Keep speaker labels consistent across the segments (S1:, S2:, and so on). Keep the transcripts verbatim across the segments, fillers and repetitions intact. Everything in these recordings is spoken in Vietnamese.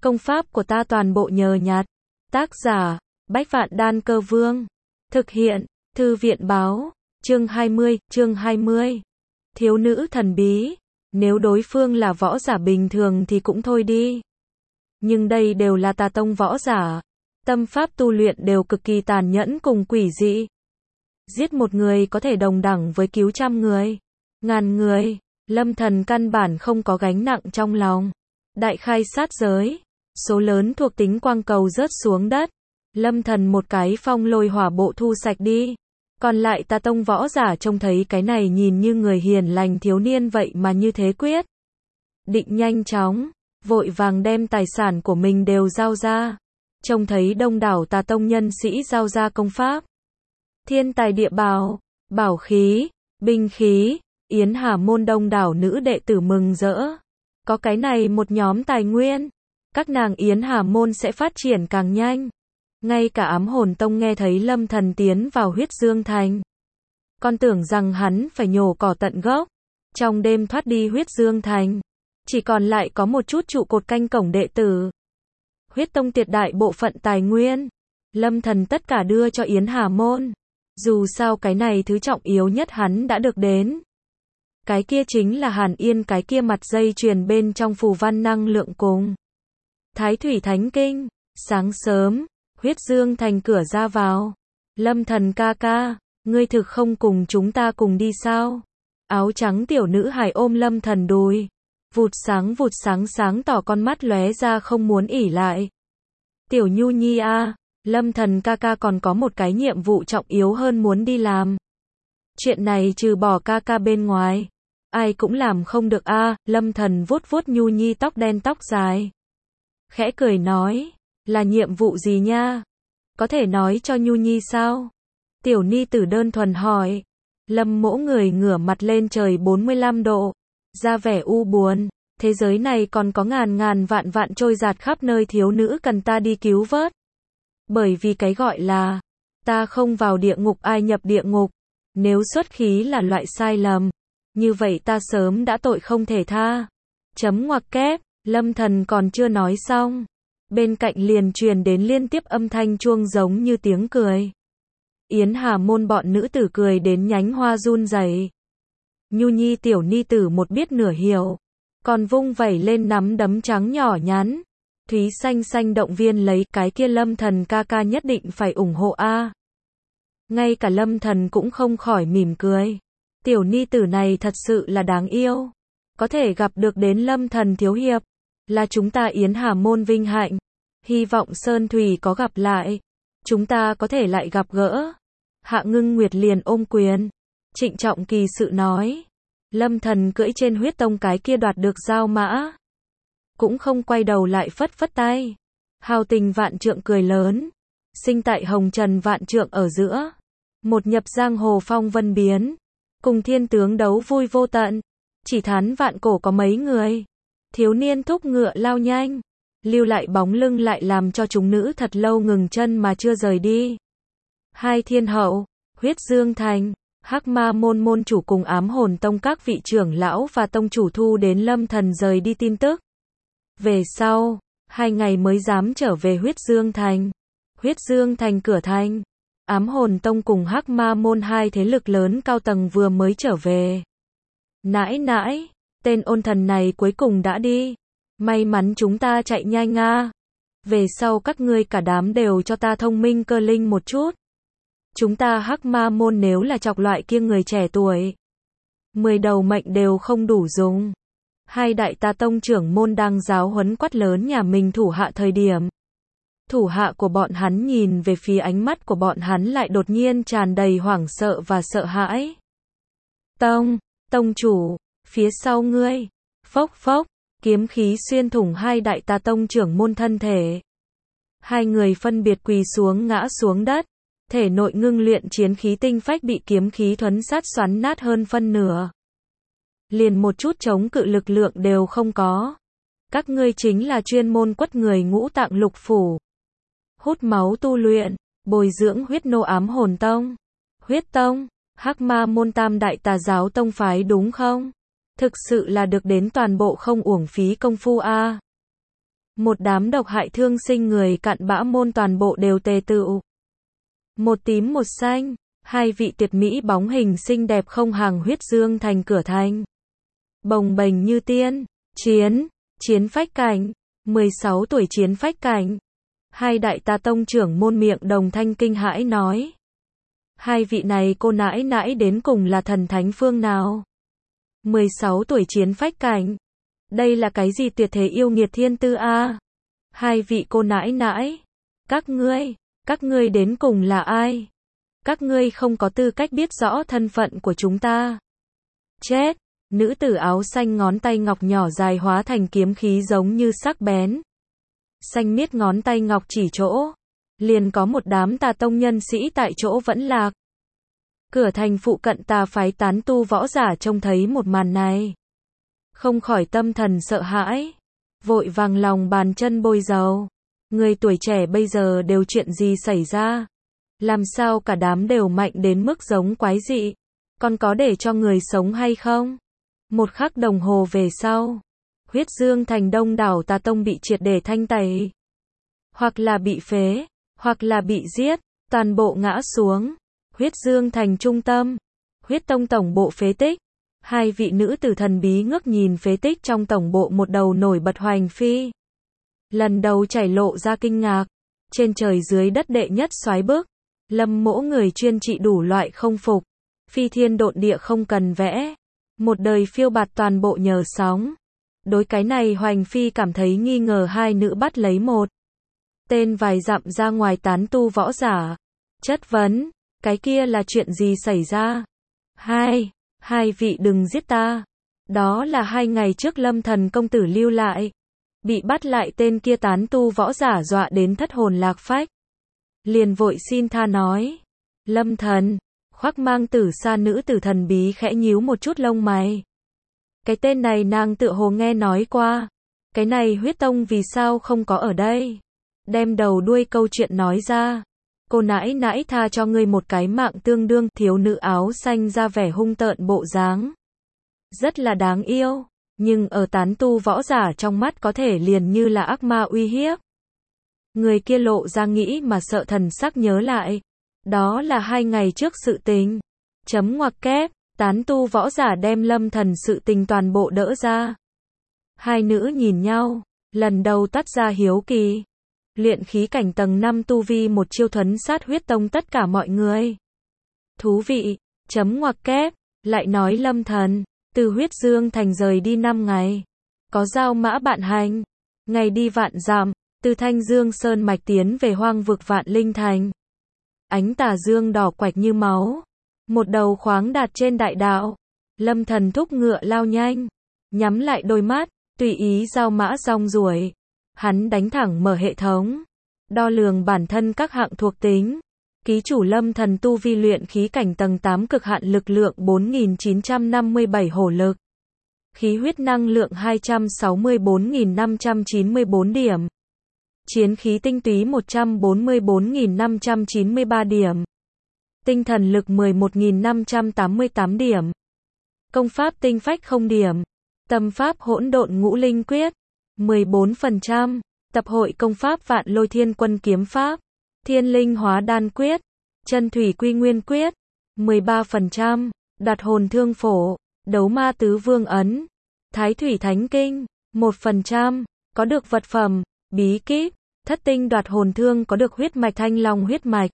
S1: Công pháp của ta toàn bộ nhờ nhặt. Tác giả, Bách Vạn Đan Cơ Vương. Thực hiện, Thư viện Báo. Chương hai mươi, chương hai mươi. Thiếu nữ thần bí. Nếu đối phương là võ giả bình thường thì cũng thôi đi. Nhưng đây đều là tà tông võ giả. Tâm pháp tu luyện đều cực kỳ tàn nhẫn cùng quỷ dị. Giết một người có thể đồng đẳng với cứu trăm người, ngàn người. Lâm Thần căn bản không có gánh nặng trong lòng. Đại khai sát giới, số lớn thuộc tính quang cầu rớt xuống đất. Lâm Thần một cái phong lôi hỏa bộ thu sạch đi. Còn lại tà tông võ giả trông thấy cái này nhìn như người hiền lành thiếu niên vậy mà như thế quyết định nhanh chóng, vội vàng đem tài sản của mình đều giao ra. Trông thấy đông đảo tà tông nhân sĩ giao ra công pháp, thiên tài địa bảo, bảo khí, binh khí. Yến Hà môn đông đảo nữ đệ tử mừng rỡ. Có cái này một nhóm tài nguyên, các nàng Yến Hà môn sẽ phát triển càng nhanh. Ngay cả Ám Hồn Tông nghe thấy Lâm Thần tiến vào Huyết Dương Thành, còn tưởng rằng hắn phải nhổ cỏ tận gốc. Trong đêm thoát đi Huyết Dương Thành, chỉ còn lại có một chút trụ cột canh cổng đệ tử. Huyết Tông tuyệt đại bộ phận tài nguyên, Lâm Thần tất cả đưa cho Yến Hà môn. Dù sao cái này thứ trọng yếu nhất hắn đã được đến. Cái kia chính là Hàn Yên, cái kia mặt dây chuyền bên trong phù văn năng lượng cùng Thái Thủy Thánh Kinh. Sáng sớm, Huyết Dương Thành cửa ra vào. Lâm Thần ca ca, ngươi thực không cùng chúng ta cùng đi sao? Áo trắng tiểu nữ hài ôm Lâm Thần đùi. Vụt sáng vụt sáng sáng tỏ con mắt lóe ra không muốn ỉ lại. Tiểu Nhu Nhi a, Lâm Thần ca ca còn có một cái nhiệm vụ trọng yếu hơn muốn đi làm. Chuyện này trừ bỏ ca ca bên ngoài, ai cũng làm không được a. Lâm Thần vuốt vuốt Nhu Nhi tóc đen tóc dài, khẽ cười nói, là nhiệm vụ gì nha? Có thể nói cho Nhu Nhi sao? Tiểu ni tử đơn thuần hỏi. Lâm Mỗ người ngửa mặt lên trời bốn mươi lăm độ, ra vẻ u buồn. Thế giới này còn có ngàn ngàn vạn vạn trôi dạt khắp nơi thiếu nữ cần ta đi cứu vớt. Bởi vì cái gọi là, ta không vào địa ngục ai nhập địa ngục. Nếu xuất khí là loại sai lầm, như vậy ta sớm đã tội không thể tha. Chấm ngoặc kép, Lâm Thần còn chưa nói xong, bên cạnh liền truyền đến liên tiếp âm thanh chuông giống như tiếng cười. Yến Hà môn bọn nữ tử cười đến nhánh hoa run rẩy. Nhu Nhi tiểu ni tử một biết nửa hiểu, còn vung vẩy lên nắm đấm trắng nhỏ nhắn. Thúy xanh xanh động viên lấy, cái kia Lâm Thần ca ca nhất định phải ủng hộ a. Ngay cả Lâm Thần cũng không khỏi mỉm cười. Tiểu ni tử này thật sự là đáng yêu. Có thể gặp được đến Lâm Thần thiếu hiệp, là chúng ta Yến Hà môn vinh hạnh. Hy vọng Sơn Thủy có gặp lại, chúng ta có thể lại gặp gỡ. Hạ Ngưng Nguyệt liền ôm quyền, trịnh trọng kỳ sự nói. Lâm Thần cưỡi trên Huyết Tông cái kia đoạt được giao mã, cũng không quay đầu lại phất phất tay. Hào tình vạn trượng cười lớn, sinh tại hồng trần vạn trượng ở giữa. Một nhập giang hồ phong vân biến, cùng thiên tướng đấu vui vô tận. Chỉ thán vạn cổ có mấy người. Thiếu niên thúc ngựa lao nhanh, lưu lại bóng lưng lại làm cho chúng nữ thật lâu ngừng chân mà chưa rời đi. Hai thiên hậu, Huyết Dương Thành, Hắc Ma môn môn chủ cùng Ám Hồn Tông các vị trưởng lão và tông chủ thu đến Lâm Thần rời đi tin tức. Về sau, hai ngày mới dám trở về Huyết Dương Thành. Huyết Dương Thành cửa thành, Ám Hồn Tông cùng Hắc Ma môn hai thế lực lớn cao tầng vừa mới trở về. Nãi nãi, tên ôn thần này cuối cùng đã đi. May mắn chúng ta chạy nhanh a. Về sau các ngươi cả đám đều cho ta thông minh cơ linh một chút. Chúng ta Hắc Ma môn nếu là chọc loại kia người trẻ tuổi, mười đầu mệnh đều không đủ dùng. Hai đại tà tông trưởng môn đang giáo huấn quát lớn nhà mình thủ hạ thời điểm, thủ hạ của bọn hắn nhìn về phía ánh mắt của bọn hắn lại đột nhiên tràn đầy hoảng sợ và sợ hãi. Tông, tông chủ, phía sau ngươi, phốc phốc, kiếm khí xuyên thủng hai đại tà tông trưởng môn thân thể. Hai người phân biệt quỳ xuống ngã xuống đất, thể nội ngưng luyện chiến khí tinh phách bị kiếm khí thuấn sát xoắn nát hơn phân nửa. Liền một chút chống cự lực lượng đều không có. Các ngươi chính là chuyên môn quất người ngũ tạng lục phủ, hút máu tu luyện, bồi dưỡng huyết nô Ám Hồn Tông, Huyết Tông, Hắc Ma môn tam đại tà giáo tông phái đúng không? Thực sự là được đến toàn bộ không uổng phí công phu a. Một đám độc hại thương sinh người cặn bã môn toàn bộ đều tề tựu. Một tím một xanh, hai vị tuyệt mỹ bóng hình xinh đẹp không hàng huyết dương thành cửa thành. Bồng bềnh như tiên, chiến, chiến phách cảnh, mười sáu tuổi chiến phách cảnh. Hai đại ta tông trưởng môn miệng đồng thanh kinh hãi nói. Hai vị này cô nãi nãi đến cùng là thần thánh phương nào? mười sáu tuổi chiến phách cảnh. Đây là cái gì tuyệt thế yêu nghiệt thiên tư a? Hai vị cô nãi nãi. Các ngươi, các ngươi đến cùng là ai? Các ngươi không có tư cách biết rõ thân phận của chúng ta. Chết! Nữ tử áo xanh ngón tay ngọc nhỏ dài hóa thành kiếm khí giống như sắc bén. Xanh miết ngón tay ngọc chỉ chỗ. Liền có một đám tà tông nhân sĩ tại chỗ vẫn lạc. Cửa thành phụ cận tà phái tán tu võ giả trông thấy một màn này. Không khỏi tâm thần sợ hãi. Vội vàng lòng bàn chân bôi dầu. Người tuổi trẻ bây giờ đều chuyện gì xảy ra? Làm sao cả đám đều mạnh đến mức giống quái dị? Còn có để cho người sống hay không? Một khắc đồng hồ về sau, huyết dương thành đông đảo tà tông bị triệt để thanh tẩy. Hoặc là bị phế, hoặc là bị giết, toàn bộ ngã xuống. Huyết dương thành trung tâm, huyết tông tổng bộ phế tích. Hai vị nữ tử thần bí ngước nhìn phế tích trong tổng bộ một đầu nổi bật hoành phi. Lần đầu chảy lộ ra kinh ngạc. Trên trời dưới đất đệ nhất soái bức. Lâm mỗ người chuyên trị đủ loại không phục. Phi thiên độn địa không cần vẽ. Một đời phiêu bạt toàn bộ nhờ sóng. Đối cái này hoành phi cảm thấy nghi ngờ hai nữ bắt lấy một tên vài dặm ra ngoài tán tu võ giả. Chất vấn, cái kia là chuyện gì xảy ra? Hai, hai vị đừng giết ta. Đó là hai ngày trước Lâm Thần công tử lưu lại. Bị bắt lại tên kia tán tu võ giả dọa đến thất hồn lạc phách. Liền vội xin tha nói. Lâm Thần, khoác mang tử sa nữ tử thần bí khẽ nhíu một chút lông mày. Cái tên này nàng tựa hồ nghe nói qua. Cái này huyết tông vì sao không có ở đây? Đem đầu đuôi câu chuyện nói ra. Cô nãi nãi tha cho ngươi một cái mạng tương đương. Thiếu nữ áo xanh ra vẻ hung tợn bộ dáng. Rất là đáng yêu. Nhưng ở tán tu võ giả trong mắt có thể liền như là ác ma uy hiếp. Người kia lộ ra nghĩ mà sợ thần sắc nhớ lại. Đó là hai ngày trước sự tình. Chấm ngoặc kép, tán tu võ giả đem Lâm Thần sự tình toàn bộ đỡ ra. Hai nữ nhìn nhau, lần đầu tắt ra hiếu kỳ. Luyện khí cảnh tầng năm tu vi một chiêu thuấn sát huyết tông tất cả mọi người. Thú vị, chấm ngoặc kép, lại nói Lâm Thần, từ huyết dương thành rời đi năm ngày. Có giao mã bạn hành, ngày đi vạn dặm, từ Thanh Dương Sơn mạch tiến về hoang vực Vạn Linh Thành. Ánh tà dương đỏ quạch như máu. Một đầu khoáng đạt trên đại đạo. Lâm Thần thúc ngựa lao nhanh. Nhắm lại đôi mắt, tùy ý giao mã rong ruổi. Hắn đánh thẳng mở hệ thống. Đo lường bản thân các hạng thuộc tính. Ký chủ Lâm Thần tu vi luyện khí cảnh tầng tám cực hạn lực lượng bốn nghìn chín trăm năm mươi bảy hổ lực. Khí huyết năng lượng hai trăm sáu mươi tư nghìn năm trăm chín mươi tư điểm. Chiến khí tinh túy một trăm bốn mươi tư nghìn năm trăm chín mươi ba điểm. Tinh thần lực mười một nghìn năm trăm tám mươi tám điểm. Công pháp tinh phách không điểm. Tâm pháp hỗn độn ngũ linh quyết mười bốn phần trăm. Tập hội công pháp Vạn Lôi Thiên Quân kiếm pháp. Thiên linh hóa đan quyết. Chân thủy quy nguyên quyết mười ba phần trăm. Đoạt hồn thương phổ. Đấu ma tứ vương ấn. Thái thủy thánh kinh một phần trăm. Có được vật phẩm, bí kíp. Thất tinh đoạt hồn thương có được huyết mạch thanh long huyết mạch.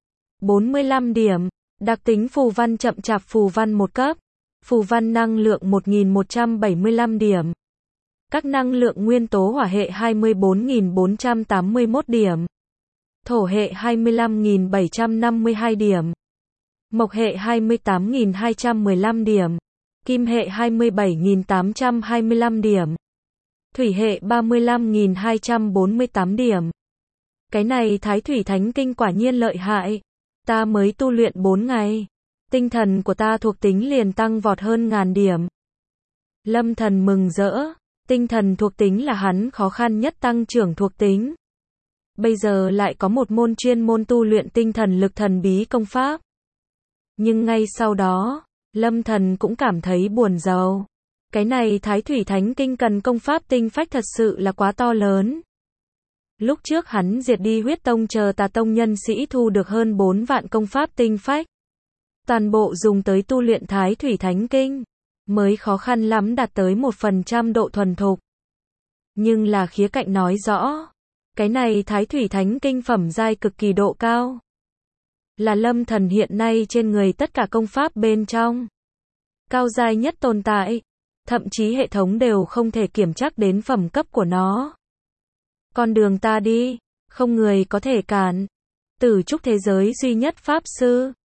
S1: bốn mươi lăm điểm. Đặc tính phù văn chậm chạp phù văn một cấp. Phù văn năng lượng một nghìn một trăm bảy mươi lăm điểm. Các năng lượng nguyên tố hỏa hệ hai mươi tư nghìn bốn trăm tám mươi mốt điểm. Thổ hệ hai mươi lăm nghìn bảy trăm năm mươi hai điểm. Mộc hệ hai mươi tám nghìn hai trăm mười lăm điểm. Kim hệ hai mươi bảy nghìn tám trăm hai mươi lăm điểm. Thủy hệ ba mươi lăm nghìn hai trăm bốn mươi tám điểm. Cái này Thái Thủy Thánh Kinh quả nhiên lợi hại. Ta mới tu luyện bốn ngày. Tinh thần của ta thuộc tính liền tăng vọt hơn ngàn điểm. Lâm Thần mừng rỡ. Tinh thần thuộc tính là hắn khó khăn nhất tăng trưởng thuộc tính. Bây giờ lại có một môn chuyên môn tu luyện tinh thần lực thần bí công pháp. Nhưng ngay sau đó, Lâm Thần cũng cảm thấy buồn rầu. Cái này Thái Thủy Thánh Kinh cần công pháp tinh phách thật sự là quá to lớn. Lúc trước hắn diệt đi huyết tông chờ tà tông nhân sĩ thu được hơn bốn vạn công pháp tinh phách. Toàn bộ dùng tới tu luyện Thái Thủy Thánh Kinh. Mới khó khăn lắm đạt tới một phần trăm độ thuần thục. Nhưng là khía cạnh nói rõ. Cái này Thái Thủy Thánh Kinh phẩm giai cực kỳ độ cao. Là Lâm Thần hiện nay trên người tất cả công pháp bên trong. Cao giai nhất tồn tại. Thậm chí hệ thống đều không thể kiểm chắc đến phẩm cấp của nó. Con đường ta đi, không người có thể cản. Tử trúc thế giới duy nhất pháp sư.